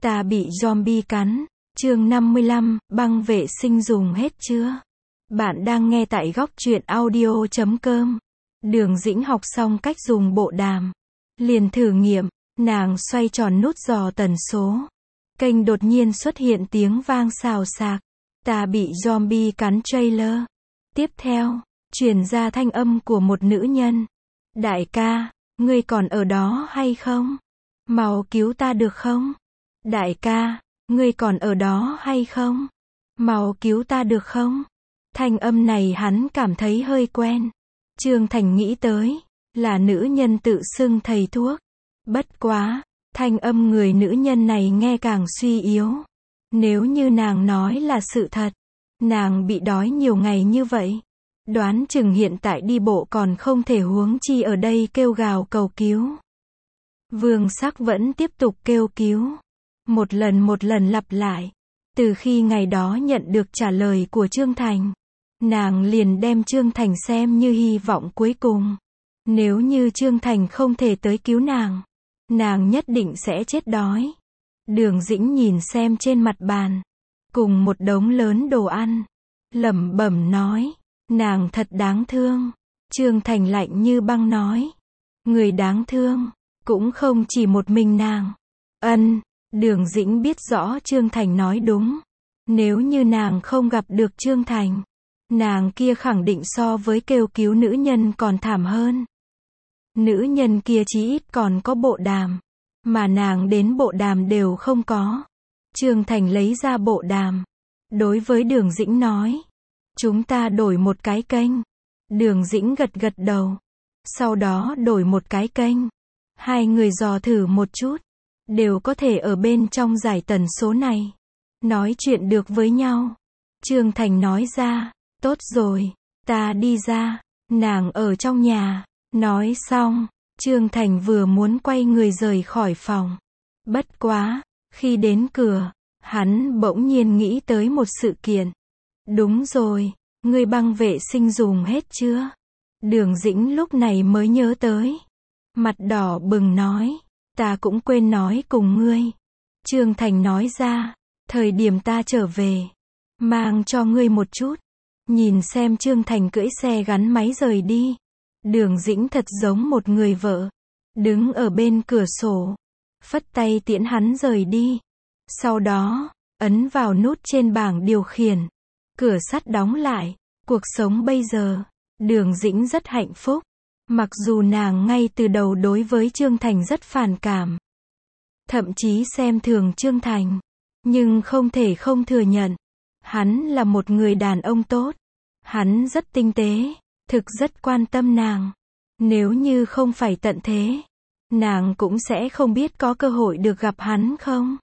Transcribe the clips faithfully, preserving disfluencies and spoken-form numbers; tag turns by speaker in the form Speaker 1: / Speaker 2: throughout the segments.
Speaker 1: Ta bị zombie cắn. Chương năm mươi lăm, băng vệ sinh dùng hết chưa? Bạn đang nghe tại góc truyện audio chấm com. Đường Dĩnh học xong cách dùng bộ đàm. Liền thử nghiệm, nàng xoay tròn nút dò tần số. Kênh đột nhiên xuất hiện tiếng vang xào xạc. Ta bị zombie cắn trailer. Tiếp theo, truyền ra thanh âm của một nữ nhân. Đại ca, ngươi còn ở đó hay không? Mau cứu ta được không? Đại ca, ngươi còn ở đó hay không? Mau cứu ta được không? Thanh âm này hắn cảm thấy hơi quen. Trương Thành nghĩ tới, là nữ nhân tự xưng thầy thuốc. Bất quá, thanh âm người nữ nhân này nghe càng suy yếu. Nếu như nàng nói là sự thật, nàng bị đói nhiều ngày như vậy, đoán chừng hiện tại đi bộ còn không thể, huống chi ở đây kêu gào cầu cứu. Vương Sắc vẫn tiếp tục kêu cứu. Một lần một lần lặp lại. Từ khi ngày đó nhận được trả lời của Trương Thành, nàng liền đem Trương Thành xem như hy vọng cuối cùng. Nếu như Trương Thành không thể tới cứu nàng, nàng nhất định sẽ chết đói. Đường Dĩnh nhìn xem trên mặt bàn, cùng một đống lớn đồ ăn, lẩm bẩm nói, nàng thật đáng thương. Trương Thành lạnh như băng nói, người đáng thương, cũng không chỉ một mình nàng. Ân, Đường Dĩnh biết rõ Trương Thành nói đúng. Nếu như nàng không gặp được Trương Thành, nàng kia khẳng định so với kêu cứu nữ nhân còn thảm hơn. Nữ nhân kia chí ít còn có bộ đàm, mà nàng đến bộ đàm đều không có. Trương Thành lấy ra bộ đàm, đối với Đường Dĩnh nói, chúng ta đổi một cái kênh. Đường Dĩnh gật gật đầu, sau đó đổi một cái kênh. Hai người dò thử một chút, đều có thể ở bên trong giải tần số này, nói chuyện được với nhau. Trương Thành nói ra, tốt rồi, ta đi ra, nàng ở trong nhà. Nói xong, Trương Thành vừa muốn quay người rời khỏi phòng. Bất quá, khi đến cửa, hắn bỗng nhiên nghĩ tới một sự kiện. Đúng rồi, ngươi băng vệ sinh dùng hết chưa? Đường Dĩnh lúc này mới nhớ tới. Mặt đỏ bừng nói, ta cũng quên nói cùng ngươi. Trương Thành nói ra, thời điểm ta trở về, mang cho ngươi một chút. Nhìn xem Trương Thành cưỡi xe gắn máy rời đi. Đường Dĩnh thật giống một người vợ, đứng ở bên cửa sổ, phất tay tiễn hắn rời đi. Sau đó, ấn vào nút trên bảng điều khiển. Cửa sắt đóng lại. Cuộc sống bây giờ, Đường Dĩnh rất hạnh phúc. Mặc dù nàng ngay từ đầu đối với Trương Thành rất phản cảm, thậm chí xem thường Trương Thành, nhưng không thể không thừa nhận, hắn là một người đàn ông tốt. Hắn rất tinh tế, thực rất quan tâm nàng. Nếu như không phải tận thế, nàng cũng sẽ không biết có cơ hội được gặp hắn không.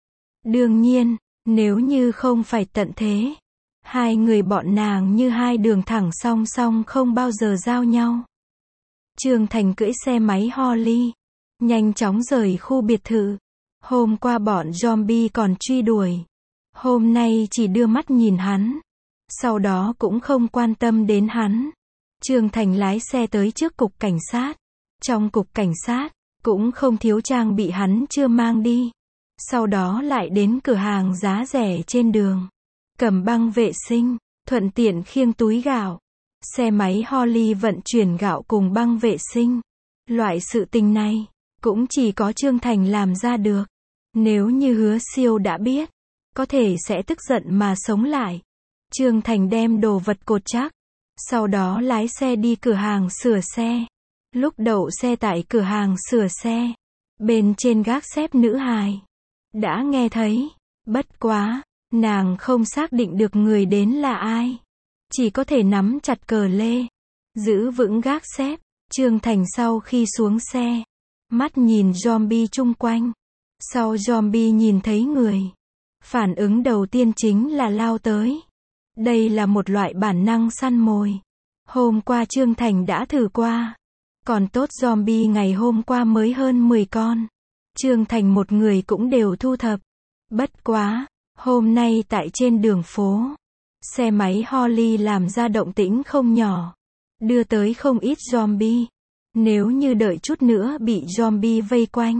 Speaker 1: Đương nhiên, nếu như không phải tận thế, hai người bọn nàng như hai đường thẳng song song không bao giờ giao nhau. Trương Thành cưỡi xe máy Harley, nhanh chóng rời khu biệt thự. Hôm qua bọn zombie còn truy đuổi, hôm nay chỉ đưa mắt nhìn hắn, sau đó cũng không quan tâm đến hắn. Trương Thành lái xe tới trước cục cảnh sát. Trong cục cảnh sát, cũng không thiếu trang bị hắn chưa mang đi. Sau đó lại đến cửa hàng giá rẻ trên đường, cầm băng vệ sinh, thuận tiện khiêng túi gạo. Xe máy Harley vận chuyển gạo cùng băng vệ sinh. Loại sự tình này, cũng chỉ có Trương Thành làm ra được. Nếu như Hứa Siêu đã biết, có thể sẽ tức giận mà sống lại. Trương Thành đem đồ vật cột chắc, sau đó lái xe đi cửa hàng sửa xe. Lúc đậu xe tại cửa hàng sửa xe, bên trên gác xếp nữ hài đã nghe thấy. Bất quá, nàng không xác định được người đến là ai, chỉ có thể nắm chặt cờ lê, giữ vững gác xếp. Trương Thành sau khi xuống xe, mắt nhìn zombie chung quanh. Sau zombie nhìn thấy người, phản ứng đầu tiên chính là lao tới. Đây là một loại bản năng săn mồi. Hôm qua Trương Thành đã thử qua. Còn tốt zombie ngày hôm qua mới hơn mười con. Trương Thành một người cũng đều thu thập. Bất quá, hôm nay tại trên đường phố, xe máy Harley làm ra động tĩnh không nhỏ, đưa tới không ít zombie. Nếu như đợi chút nữa bị zombie vây quanh,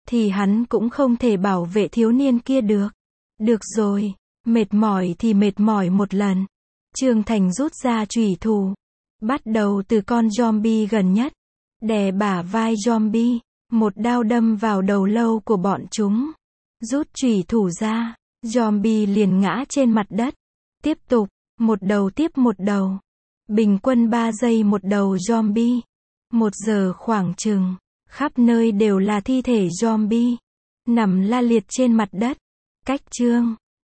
Speaker 1: thì hắn cũng không thể bảo vệ thiếu niên kia được. Được rồi, mệt mỏi thì mệt mỏi một lần. Trương Thành rút ra chủy thủ, bắt đầu từ con zombie gần nhất, đè bả vai zombie, một đao đâm vào đầu lâu của bọn chúng. Rút chủy thủ ra, zombie liền ngã trên mặt đất. Tiếp tục, một đầu tiếp một đầu. Bình quân ba giây một đầu zombie. Một giờ khoảng chừng, khắp nơi đều là thi thể zombie, nằm la liệt trên mặt đất. Cách Trương